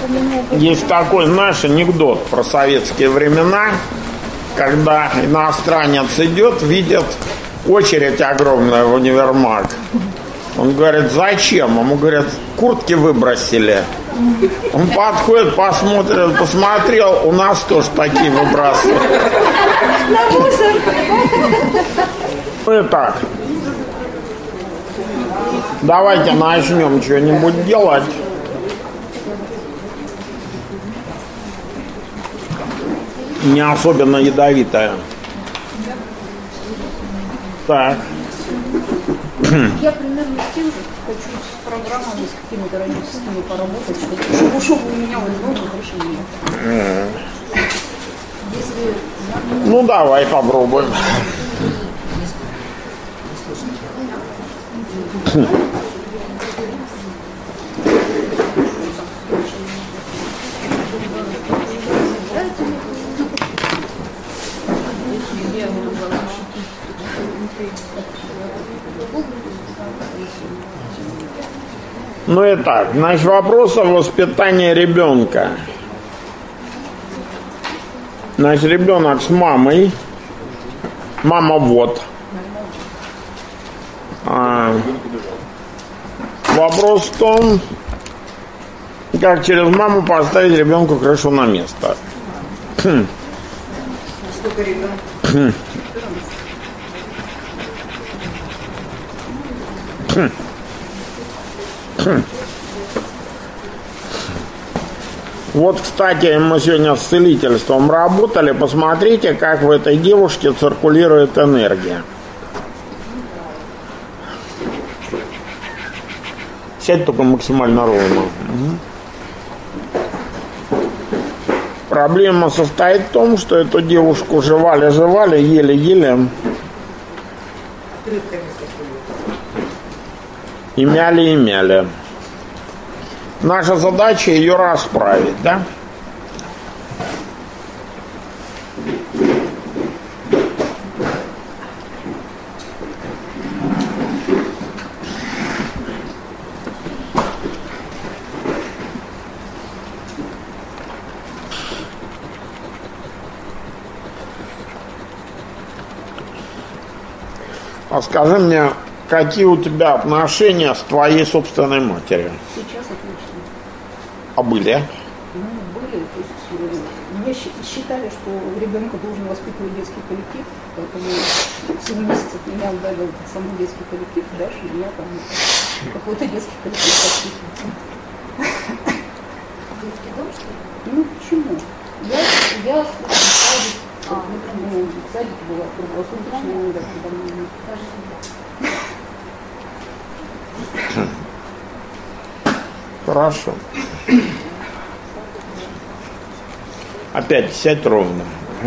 Есть такой, знаешь, анекдот про советские времена, когда иностранец идет, видит очередь огромная в универмаг. Он говорит, зачем? Ему говорят, куртки выбросили. Он подходит, посмотрел, у нас тоже такие выбрасывают. На мусор. Итак, давайте начнем что-нибудь делать. Не особенно ядовитая. Так. Я примерно с тем же хочу с программами, с какими-то родительскими поработать, чтобы ушел у меня в ребенок решение. Если... Ну давай попробуем. Ну и так, значит, вопрос о воспитании ребенка. Значит, ребенок с мамой. Мама вот. Вопрос в том, как через маму поставить ребенку крышу на место. Сколько ребенка? Вот, кстати, мы сегодня с целительством работали. Посмотрите, как в этой девушке циркулирует энергия. Сядь только максимально ровно. Проблема состоит в том, что эту девушку жевали, еле-еле. И мяли. Наша задача ее расправить, да? А скажи мне, какие у тебя отношения с твоей собственной матерью? Сейчас отлично. А были? Ну, были, то есть мне считали, что ребенка должен воспитывать детский коллектив, поэтому 7 месяцев меня удалил самый детский коллектив, дальше меня там какой-то детский коллектив воспитывает. Детский дом, что ли? Ну, почему? Я в садике была круглосуточная, иногда, когда мне Хорошо. Опять сядь ровно.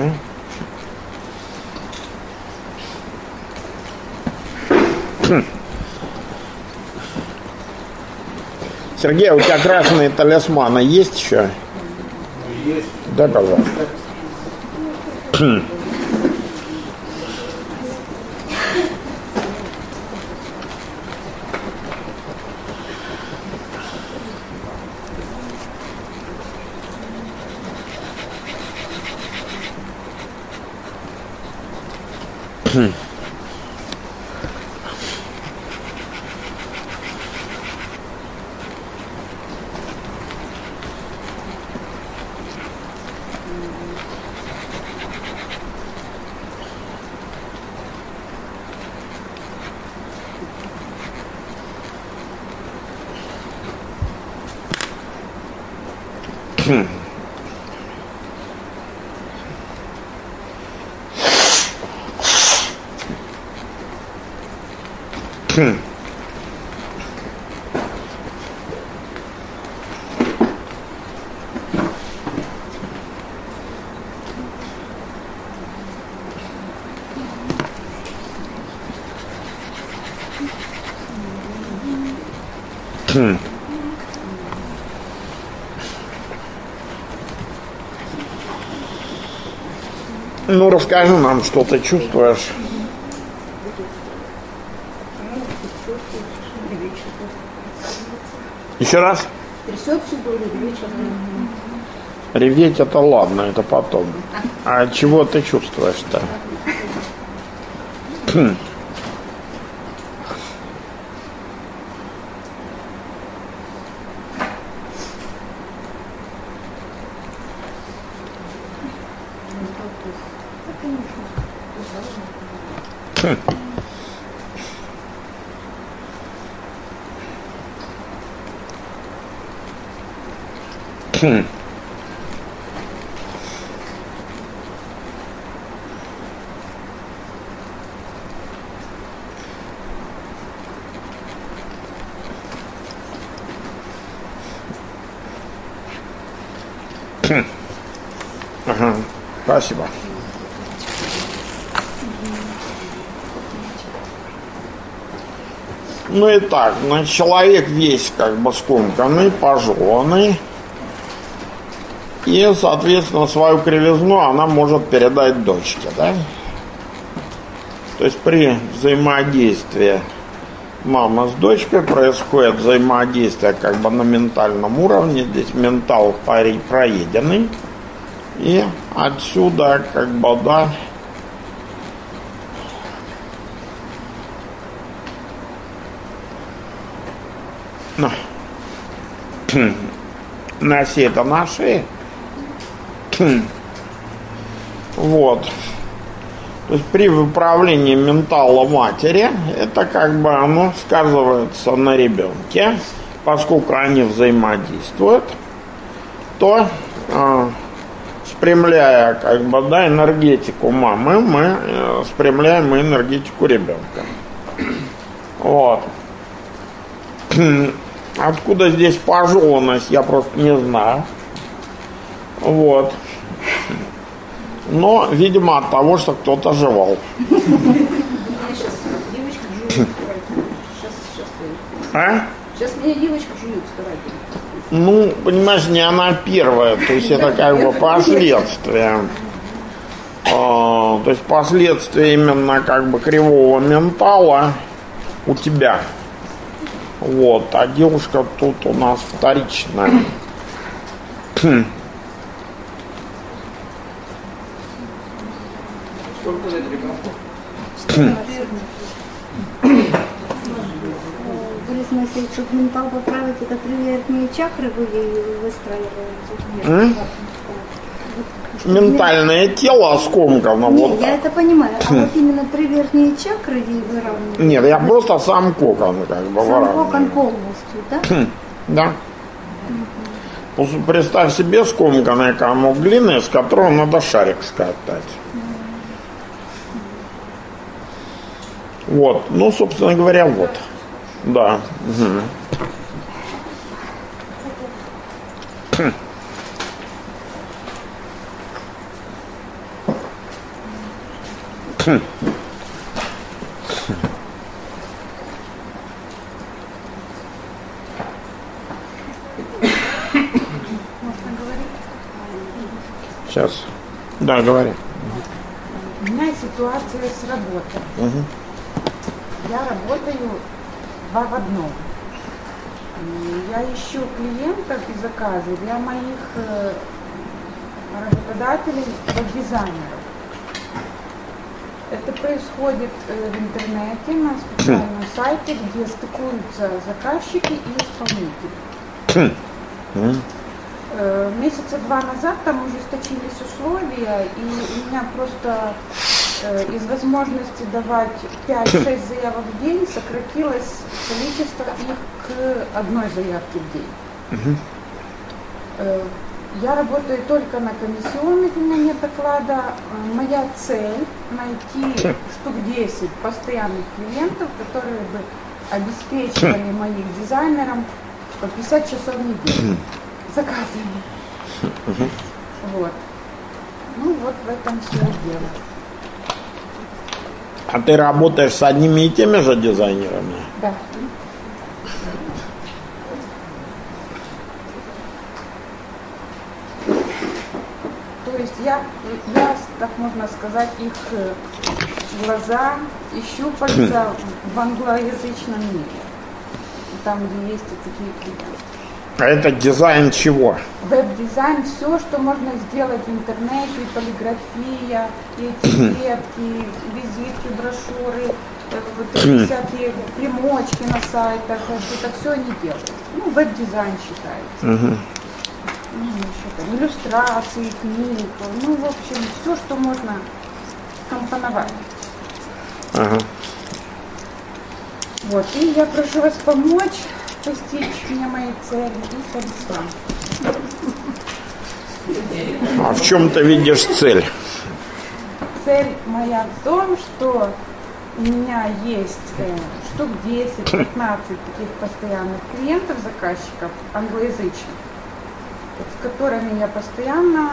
Сергей, у тебя красные талисманы есть еще? Есть. Да, пожалуйста. Ну, расскажи нам, что ты чувствуешь. тревожно. Еще раз? трясет всю долю, реветь сейчас будет. Реветь это ладно, это потом. А чего ты чувствуешь-то? Ага, спасибо. Ну и так, значит, человек весь как бы скомканный, пожеванный. И, соответственно, свою кривизну она может передать дочке, да? То есть при взаимодействии мамы с дочкой происходит взаимодействие как бы на ментальном уровне. Здесь ментал проеденный. И отсюда как бы, да, носи это на шее. Вот. То есть при выправлении ментала матери это как бы оно сказывается на ребенке, поскольку они взаимодействуют, то спрямляя как бы, да, энергетику мамы, мы спрямляем и энергетику ребенка. Вот. Откуда здесь пожеванность, я просто не знаю. Вот. Но, видимо, от того, что кто-то жевал. Сейчас меня девочка жует старательно. Ну, понимаешь, не она первая. То есть это как бы последствия. То есть последствия именно как бы кривого ментала у тебя. Вот. А девушка тут у нас вторичная. Сколько лет ребенку? Борис Моисеевич, чтобы ментал поправить, это три верхние чакры вы выстраиваете? Ментальное тело скомкано. Нет, Вот я так. это понимаю. А вот именно три верхние чакры ей выравнивают? Нет, я просто сам кокон как бы Сам выравниваю. кокон полностью, да? Да. Представь себе скомканный комок глины, с которого надо шарик скатать. Вот. Ну, собственно говоря, вот. Да. Угу. Сейчас. Да, говори. У меня ситуация с работой. Угу. Я работаю два в одном. Я ищу клиентов и заказы для моих работодателей, веб-дизайнеров. Это происходит в интернете на специальном сайте, где стыкуются заказчики и исполнители. Месяца два назад там ужесточились условия, и у меня просто из возможности давать 5-6 заявок в день сократилось количество их к одной заявке в день. Я работаю только на комиссионных, у меня нет оклада. Моя цель найти штук 10 постоянных клиентов, которые бы обеспечивали моих дизайнерам по 50 часов в неделю заказами. Вот. Ну вот в этом все дело. А ты работаешь с одними и теми же дизайнерами? Да. То есть я, так можно сказать, их глаза и щупальца в англоязычном мире. Там, где есть и такие клиенты. А это дизайн чего? Веб-дизайн, все, что можно сделать в интернете, и полиграфия, и этикетки, визитки, брошюры, вот эти всякие примочки на сайтах, это все они делают. Ну, веб-дизайн считается. Ну, еще там, иллюстрации, книг, ну, в общем, все, что можно компоновать. Вот, и я прошу вас помочь постичь мне мои цели и совершать. А в чем ты видишь цель? Цель моя в том, что у меня есть штук 10-15 таких постоянных клиентов, заказчиков, англоязычных, с которыми я постоянно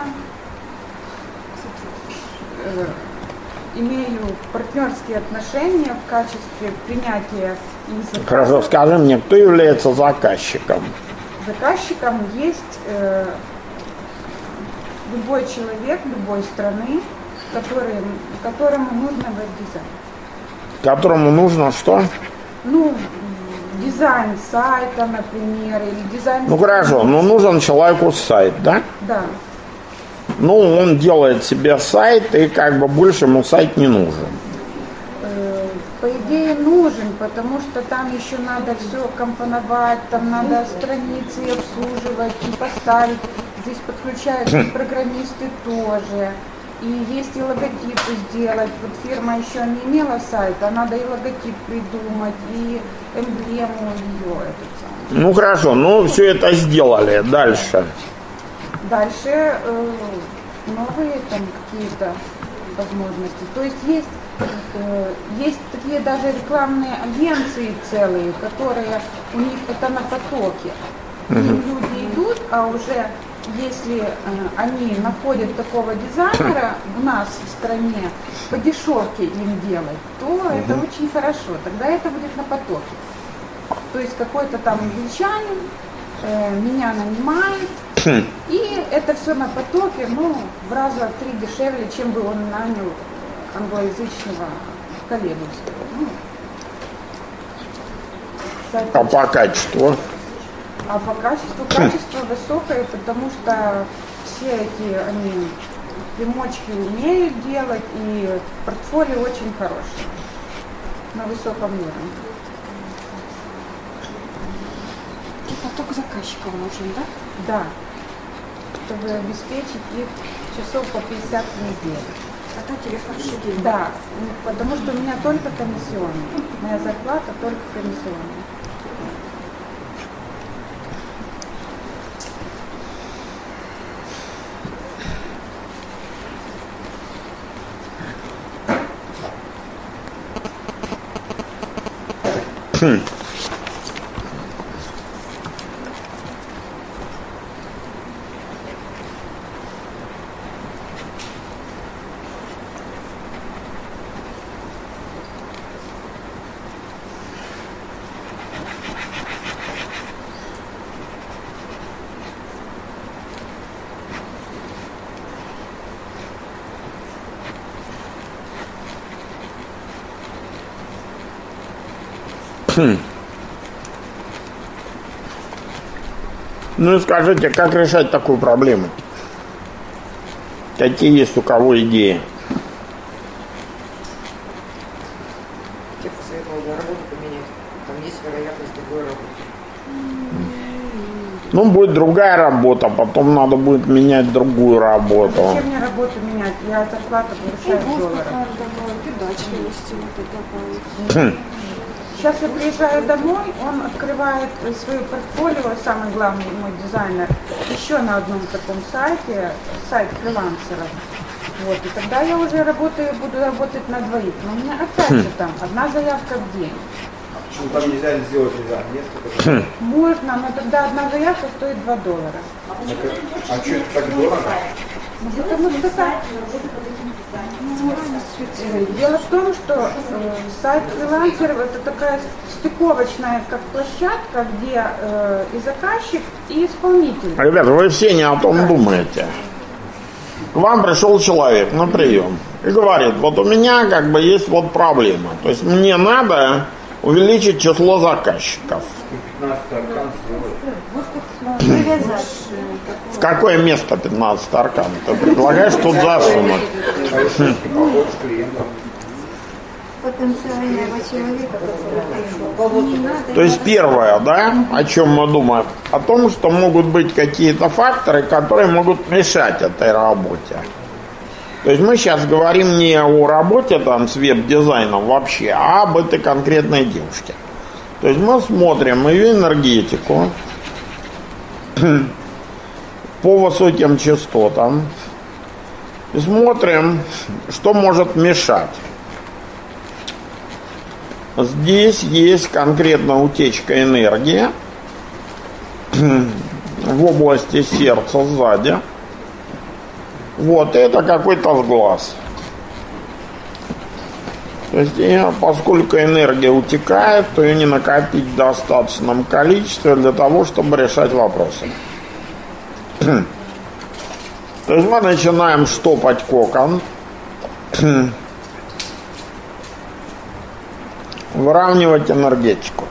имею партнерские отношения в качестве принятия языка. Хорошо, скажи мне, кто является заказчиком? Заказчиком есть любой человек любой страны, которому нужно веб-дизайн. Которому нужно что? Ну, дизайн сайта, например, или дизайн... Ну хорошо, но нужен человеку сайт, да? Да. Ну, он делает себе сайт, и как бы больше ему сайт не нужен. По идее нужен, потому что там еще надо все компоновать, там надо страницы обслуживать и поставить. Здесь подключаются программисты тоже. И есть и логотипы сделать. Вот фирма еще не имела сайта, надо и логотип придумать, и эмблему ее. Ну хорошо, ну все это сделали. Дальше. Дальше новые там какие-то возможности. То есть есть такие даже рекламные агенции целые, которые у них это на потоке. К ним люди идут, а уже если они находят такого дизайнера у нас в стране по дешевке им делать, то это очень хорошо. Тогда это будет на потоке. То есть какой-то там англичанин меня нанимает, и это все на потоке, ну, в раза в 3 дешевле, чем бы он нанял англоязычного коллегу. Ну, А по качеству? А по качество высокое, потому что все эти они примочки умеют делать, и портфолио очень хорошее, на высоком уровне. И поток заказчиков нужен, да? Да, чтобы обеспечить их часов по 50 в неделю. Это телефон шагей. Да, потому что у меня только комиссионные. Моя зарплата только комиссионная. Ну и скажите, как решать такую проблему? Какие есть у кого идеи? Я посоветовал работу поменять. Там есть вероятность другой работы. Ну, будет другая работа, потом надо будет менять другую работу. Зачем мне работу менять? Я зарплату получаю в долларах. Передачи есть, вот это добавить. Сейчас я приезжаю домой, он открывает свое портфолио, самый главный мой дизайнер, еще на одном таком сайте, сайт фрилансеров. Вот, и тогда я уже буду работать на двоих. Но у меня опять же там одна заявка в день. Почему там нельзя сделать дизайн? Несколько? Можно, но тогда одна заявка стоит $2. А что это так дорого? Ну, потому что так. Дело в том, что сайт фрилансеров это такая стыковочная как площадка, где и заказчик, и исполнитель. Ребята, вы все не о том думаете. К вам пришел человек на прием и говорит, вот у меня как бы есть вот проблема. То есть мне надо увеличить число заказчиков. 15 аркан сделать. привязать. В какое место 15 аркан? Ты предлагаешь тут засунуть? Потенциального человека, который не надо. То есть первое, да, о чем мы думаем? О том, что могут быть какие-то факторы, которые могут мешать этой работе. То есть мы сейчас говорим не о работе там с веб-дизайном вообще, а об этой конкретной девушке. То есть мы смотрим ее энергетику по высоким частотам и смотрим, что может мешать. Здесь есть конкретно утечка энергии в области сердца сзади. Вот, это какой-то сглаз. То есть, поскольку энергия утекает, то ее не накопить в достаточном количестве для того, чтобы решать вопросы. То есть мы начинаем штопать кокон, выравнивать энергетику.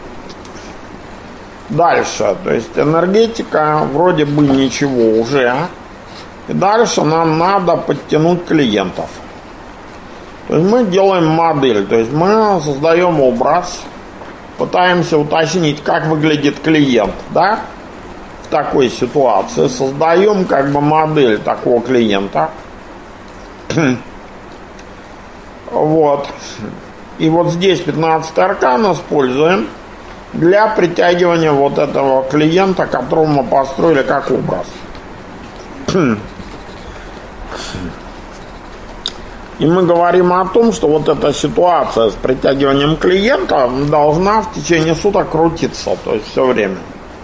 Дальше, то есть энергетика вроде бы ничего уже. И дальше нам надо подтянуть клиентов. То есть мы делаем модель, то есть мы создаем образ, пытаемся уточнить, как выглядит клиент, да, в такой ситуации. Создаем как бы модель такого клиента. Вот. И вот здесь 15 аркан используем для притягивания вот этого клиента, которого мы построили как образ. И мы говорим о том, что вот эта ситуация с притягиванием клиента должна в течение суток крутиться, то есть все время.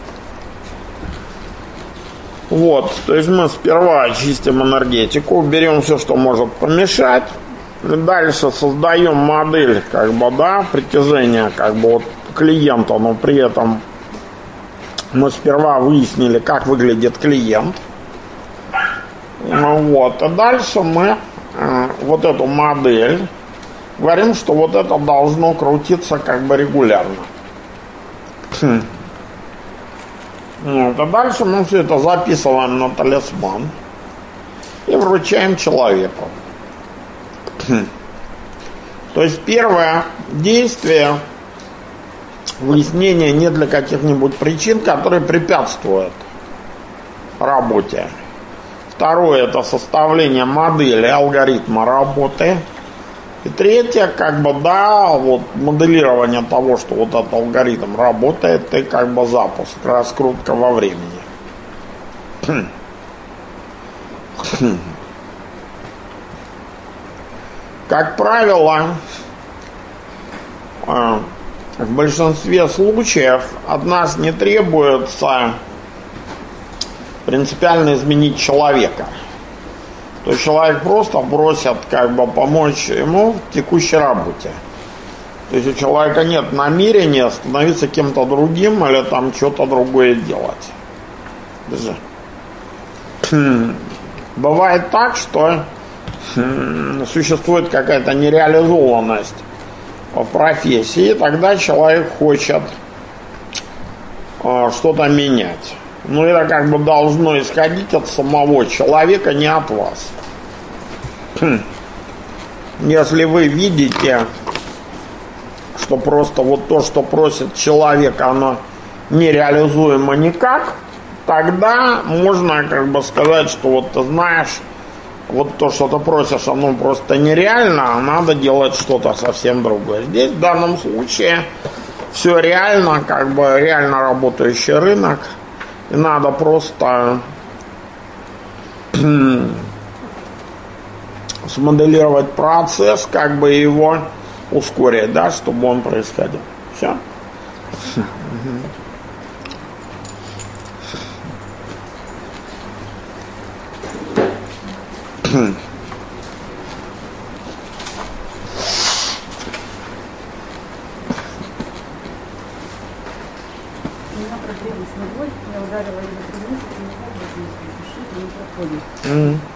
Вот, то есть мы сперва очистим энергетику, берем все, что может помешать, дальше создаем модель, как бы, да, притяжения, как бы, вот клиента, но при этом мы сперва выяснили, как выглядит клиент. Вот, а дальше мы вот эту модель говорим, что вот это должно крутиться как бы регулярно. Вот, а дальше мы все это записываем на талисман и вручаем человеку. То есть первое действие выяснение не для каких-нибудь причин, которые препятствуют работе. Второе – это составление модели алгоритма работы. И третье, как бы, да, вот моделирование того, что вот этот алгоритм работает, и как бы запуск, раскрутка во времени. Как правило, в большинстве случаев от нас не требуется принципиально изменить человека. То есть человек просто просит как бы помочь ему в текущей работе. То есть у человека нет намерения становиться кем-то другим или там что-то другое делать. Бывает так, что существует какая-то нереализованность в профессии, и тогда человек хочет что-то менять. Но это как бы должно исходить от самого человека, не от вас. Если вы видите, что просто вот то, что просит человек, оно нереализуемо никак, тогда можно как бы сказать, что вот ты знаешь, вот то, что ты просишь, оно просто нереально, а надо делать что-то совсем другое. Здесь в данном случае все реально, как бы реально работающий рынок. И надо просто смоделировать процесс, как бы его ускорить, да, чтобы он происходил. Все. Я ударила его 3 месяца, и никак не проходит.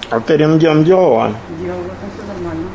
А ты рентген делала? Делала, там все нормально.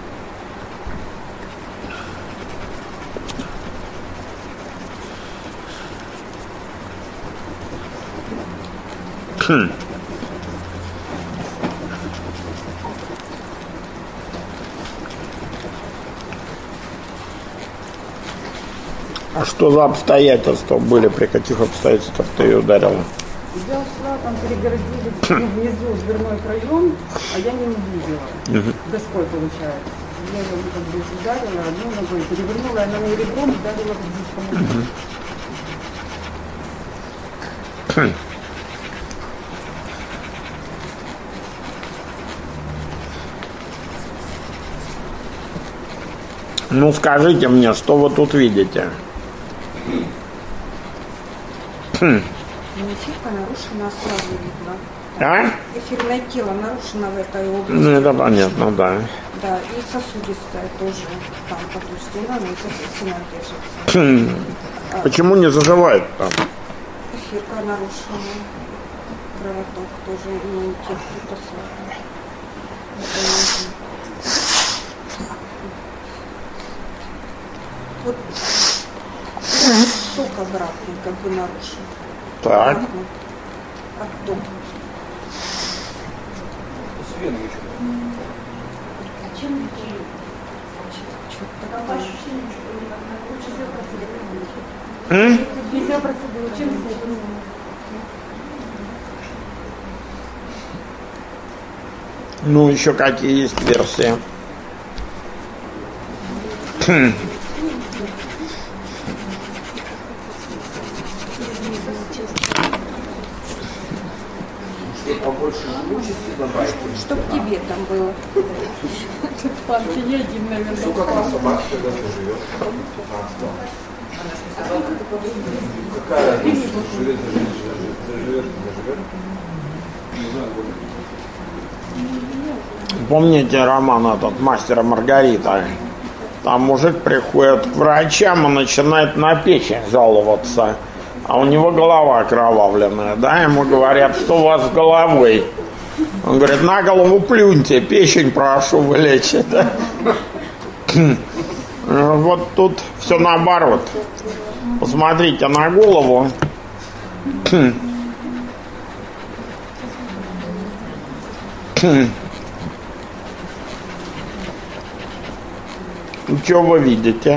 А что за обстоятельства были, при каких обстоятельствах ты ее ударила? Я ушла, там перегородили внизу дверной проем, а я не увидела. Доской получается. Я ее как бы ударила одной ногой, перевернула, она на ребром ударила в диск. Ну скажите мне, что вы тут видите? Эфирка нарушена сразу видно. А? Эфирное тело нарушено в этой области. Ну это понятно, да. Да, и сосудистая тоже там повреждена, но естественно держится. Почему не заживает там? Эфирка нарушена. Кровоток тоже не тех припасов. Вот ток обратный как бы нарушен. Так. Отток. Ну еще какие есть версии? Побольше живучести добавить. Чтоб тебе там было. Панки не один, наверное. Ну как она собака тогда заживет? 15 Какая разница? Заживет. Не знаю, Помните роман этот «Мастер и Маргарита»? Там мужик приходит к врачам и начинает на печень жаловаться. А у него голова окровавленная, да? Ему говорят, что у вас с головой? Он говорит, на голову плюньте, печень прошу вылечить. Вот тут все наоборот. Посмотрите на голову. Что вы видите?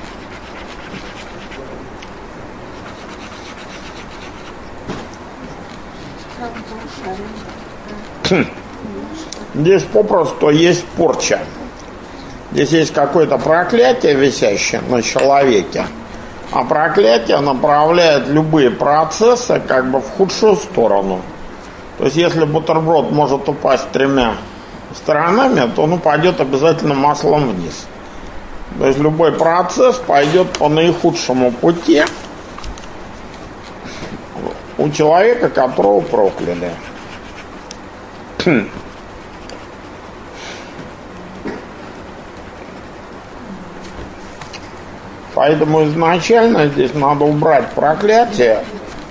Здесь попросту есть порча. Здесь есть какое-то проклятие, висящее на человеке. А проклятие направляет любые процессы как бы в худшую сторону. То есть если бутерброд может упасть 3 сторонами, то он упадет обязательно маслом вниз. То есть любой процесс пойдет по наихудшему пути у человека, которого прокляли. Поэтому изначально здесь надо убрать проклятие.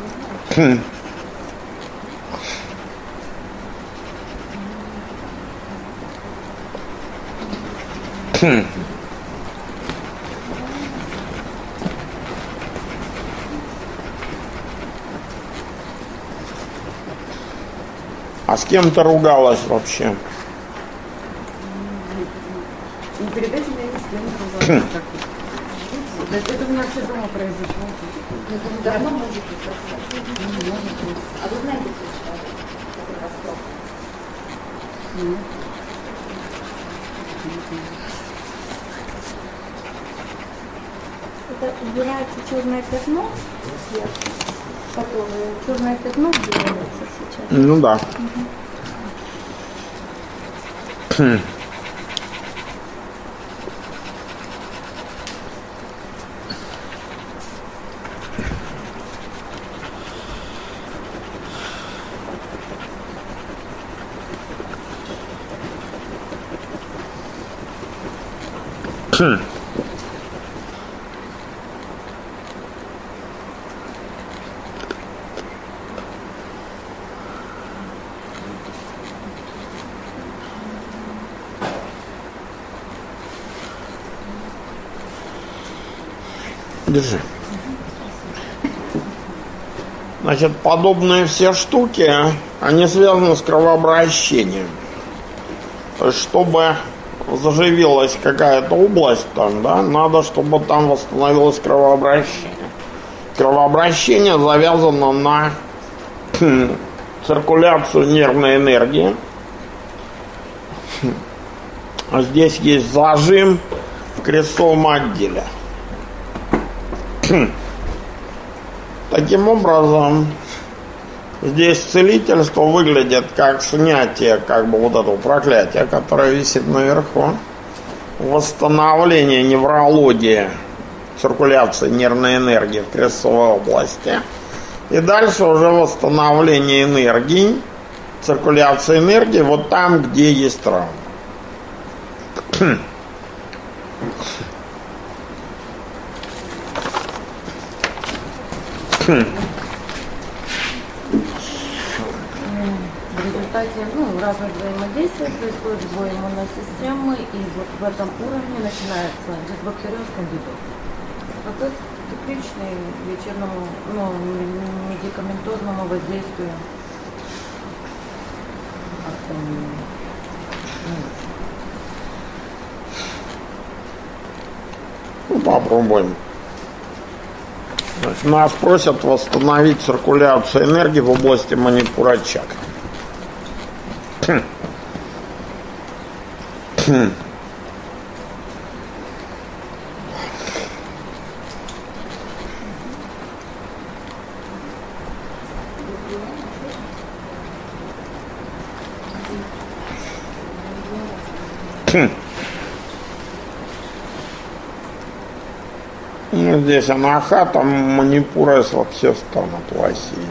А с кем ты ругалась вообще? И перед этим я ни с кем не ругалась. Это у меня все дома произошло. Давно можете сказать? А вы знаете, что человек, который расстрел? Нет. Это убирается черное пятно сверху, которое черное пятно делается сейчас. Ну да. Держи. Значит, подобные все штуки, они связаны с кровообращением. То есть, чтобы заживилась какая-то область там, да, надо, чтобы там восстановилось кровообращение. Кровообращение завязано на циркуляцию нервной энергии. Здесь есть зажим в крестцовом отделе. Таким образом, здесь целительство выглядит как снятие как бы вот этого проклятия, которое висит наверху, восстановление неврологии, циркуляции нервной энергии в крестцовой области, и дальше уже восстановление энергии, циркуляции энергии вот там, где есть травма. В результате разных взаимодействий происходит сбой иммунной системы, и вот в этом уровне начинается дисбактериоз кандидоз. Процесс типичный лечебному, медикаментозному воздействию. Попробуем. Значит, нас просят восстановить циркуляцию энергии в области манипура чакры. Здесь анахата, манипура, сватхистана, Твасия.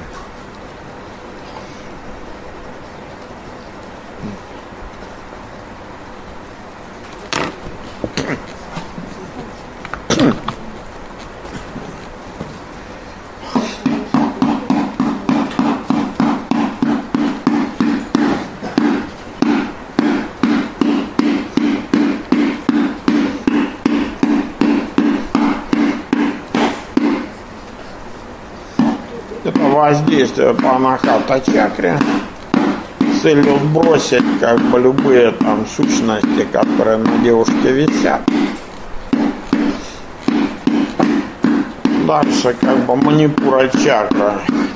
Воздействие по анахата чакре с целью сбросить как бы любые там сущности, которые на девушке висят. Дальше как бы манипура чакра,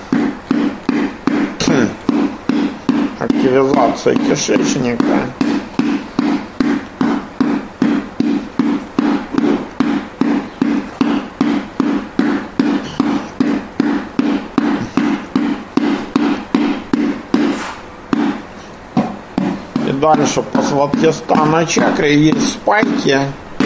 активизация кишечника. Дальше по сватхистана чакре есть спайки.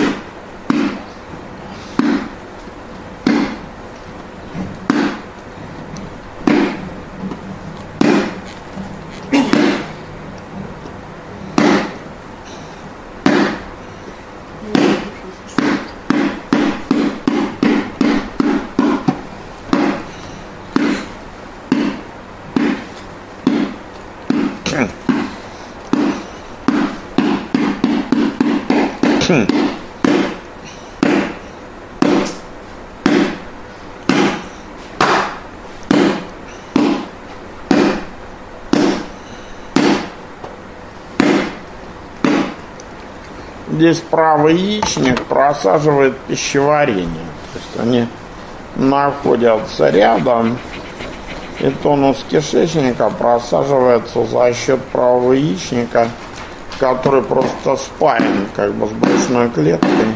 Здесь правый яичник просаживает пищеварение. То есть они находятся рядом, и тонус кишечника просаживается за счет правого яичника, который просто спарен как бы с брюшной клеткой,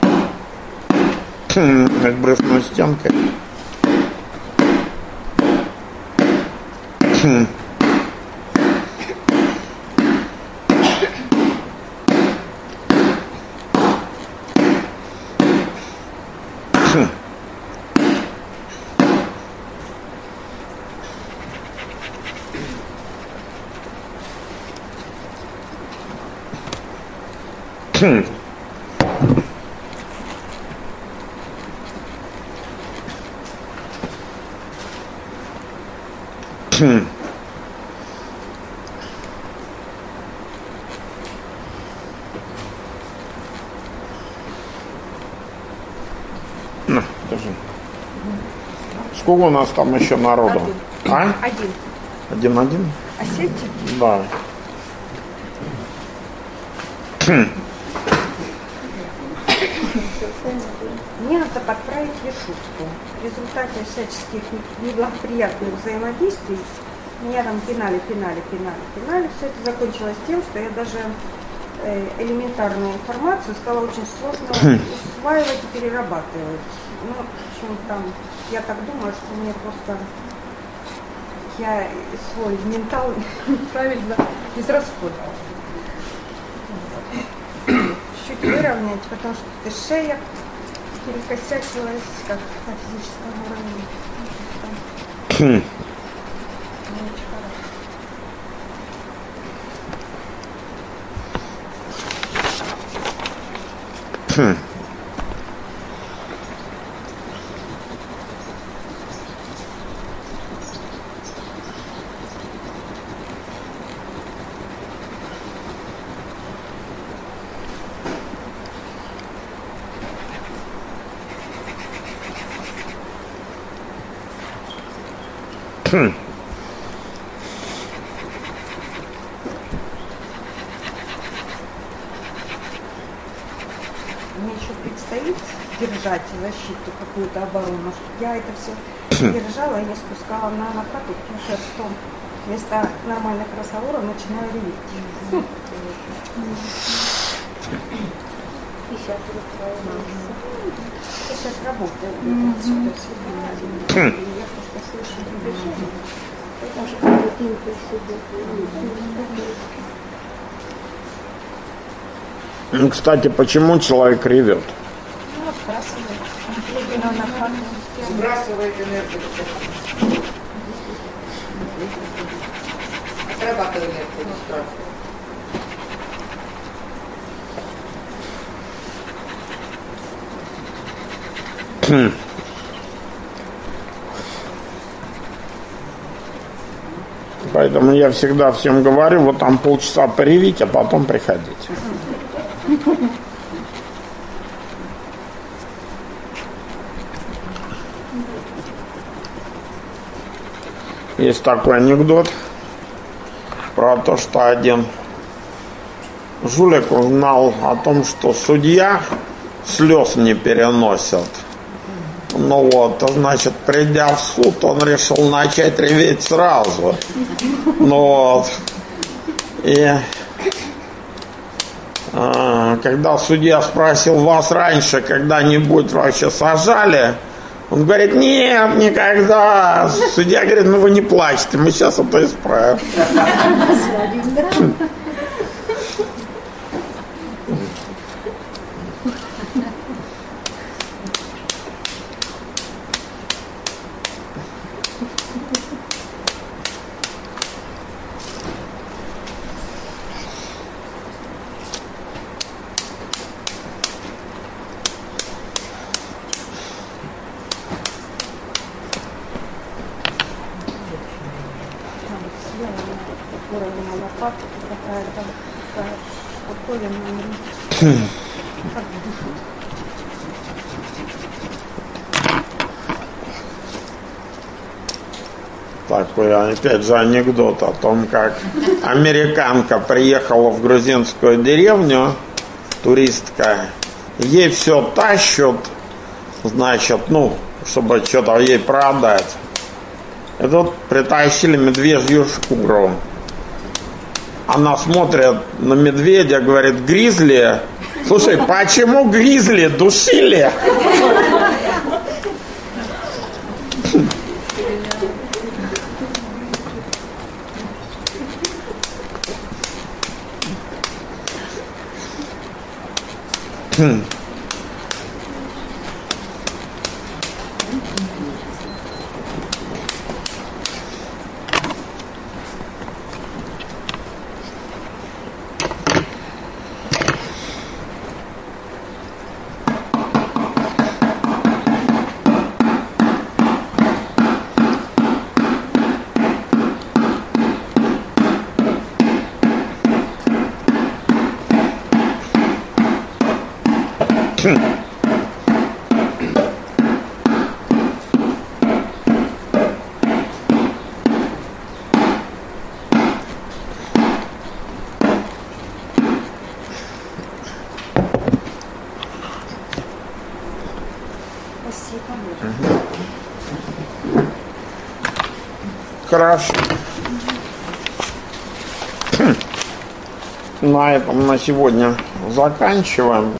с брюшной стенкой. No. Скажи. Сколько у нас там еще народу? А? Один? Осетии? Да. Мне надо подправить решетку. В результате всяческих неблагоприятных взаимодействий меня там пинали. Все это закончилось тем, что я даже элементарную информацию стало очень сложно усваивать и перерабатывать. Ну, в общем, там, я так думаю, что мне просто я свой ментал правильно израсходовала. Чуть выровнять, потому что ты шея перекосячилась, как на физическом уровне. Не очень хорошо. Мне еще предстоит держать защиту, какую-то оборону. Я это все держала и не спускала на накату, потому что я потом вместо нормальных разговоров начинаю реветь. И сейчас работаю. Отсюда всегда. Я просто слышу движение. Ну, кстати, почему человек ревет? Сбрасывает энергию. Отрабатывает энергию, не сбрасывает. Поэтому я всегда всем говорю, вот там полчаса поревите, а потом приходите. Есть такой анекдот про то, что один жулик узнал о том, что судья слез не переносит. Ну вот, значит, придя в суд, он решил начать реветь сразу. Ну вот. И когда судья спросил, вас раньше когда-нибудь вообще сажали? Он говорит, нет, никогда. Судья говорит, ну вы не плачьте, мы сейчас это исправим. Такой, опять же, анекдот о том, как американка приехала в грузинскую деревню, туристка, ей все тащат, значит, ну, чтобы что-то ей продать. И тут притащили медвежью шкуру. Она смотрит на медведя, говорит, гризли. Слушай, почему гризли душили? Хорошо. На этом на сегодня заканчиваем.